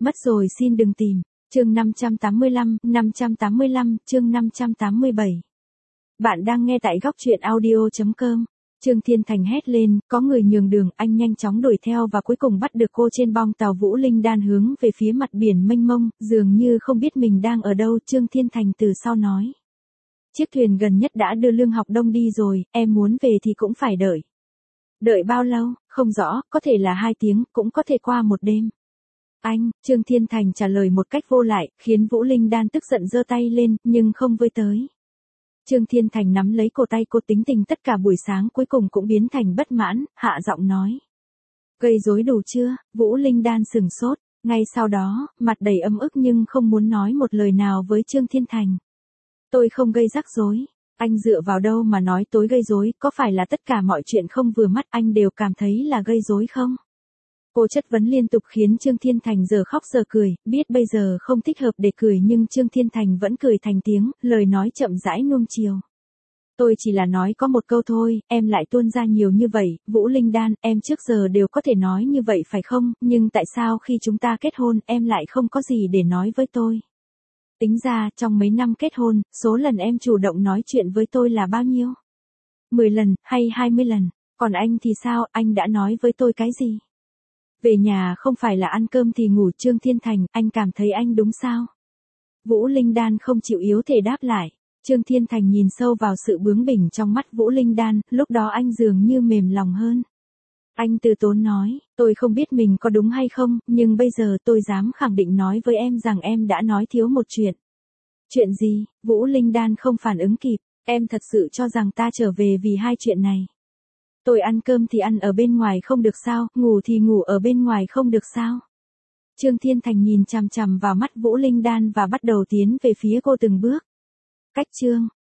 Mất rồi xin đừng tìm. Chương 585, chương 587. Bạn đang nghe tại góc truyện audio.com. Trương Thiên Thành hét lên, có người nhường đường, anh nhanh chóng đuổi theo và cuối cùng bắt được cô trên bong tàu Vũ Linh Đan hướng về phía mặt biển mênh mông, dường như không biết mình đang ở đâu. Trương Thiên Thành từ sau nói. Chiếc thuyền gần nhất đã đưa Lương Học Đông đi rồi, em muốn về thì cũng phải đợi. Đợi bao lâu, không rõ, có thể là 2 tiếng, cũng có thể qua một đêm. Anh, Trương Thiên Thành trả lời một cách vô lại, khiến Vũ Linh Đan tức giận giơ tay lên, nhưng không với tới. Trương Thiên Thành nắm lấy cổ tay cô, tính tình tất cả buổi sáng cuối cùng cũng biến thành bất mãn, hạ giọng nói. Gây rối đủ chưa? Vũ Linh Đan sửng sốt, ngay sau đó, mặt đầy ấm ức nhưng không muốn nói một lời nào với Trương Thiên Thành. Tôi không gây rắc rối. Anh dựa vào đâu mà nói tôi gây rối, có phải là tất cả mọi chuyện không vừa mắt anh đều cảm thấy là gây rối không? Cô chất vấn liên tục khiến Trương Thiên Thành giờ khóc giờ cười, biết bây giờ không thích hợp để cười nhưng Trương Thiên Thành vẫn cười thành tiếng, lời nói chậm rãi nuông chiều. Tôi chỉ là nói có một câu thôi, em lại tuôn ra nhiều như vậy, Vũ Linh Đan, em trước giờ đều có thể nói như vậy phải không, nhưng tại sao khi chúng ta kết hôn em lại không có gì để nói với tôi? Tính ra, trong mấy năm kết hôn, số lần em chủ động nói chuyện với tôi là bao nhiêu? 10 lần, hay 20 lần? Còn anh thì sao, anh đã nói với tôi cái gì? Về nhà không phải là ăn cơm thì ngủ. Trương Thiên Thành, anh cảm thấy anh đúng sao? Vũ Linh Đan không chịu yếu thể đáp lại. Trương Thiên Thành nhìn sâu vào sự bướng bỉnh trong mắt Vũ Linh Đan, lúc đó anh dường như mềm lòng hơn. Anh từ tốn nói, tôi không biết mình có đúng hay không, nhưng bây giờ tôi dám khẳng định nói với em rằng em đã nói thiếu một chuyện. Chuyện gì? Vũ Linh Đan không phản ứng kịp, em thật sự cho rằng ta trở về vì 2 chuyện này. Tôi ăn cơm thì ăn ở bên ngoài không được sao, ngủ thì ngủ ở bên ngoài không được sao? Trương Thiên Thành nhìn chằm chằm vào mắt Vũ Linh Đan và bắt đầu tiến về phía cô từng bước. Cách chương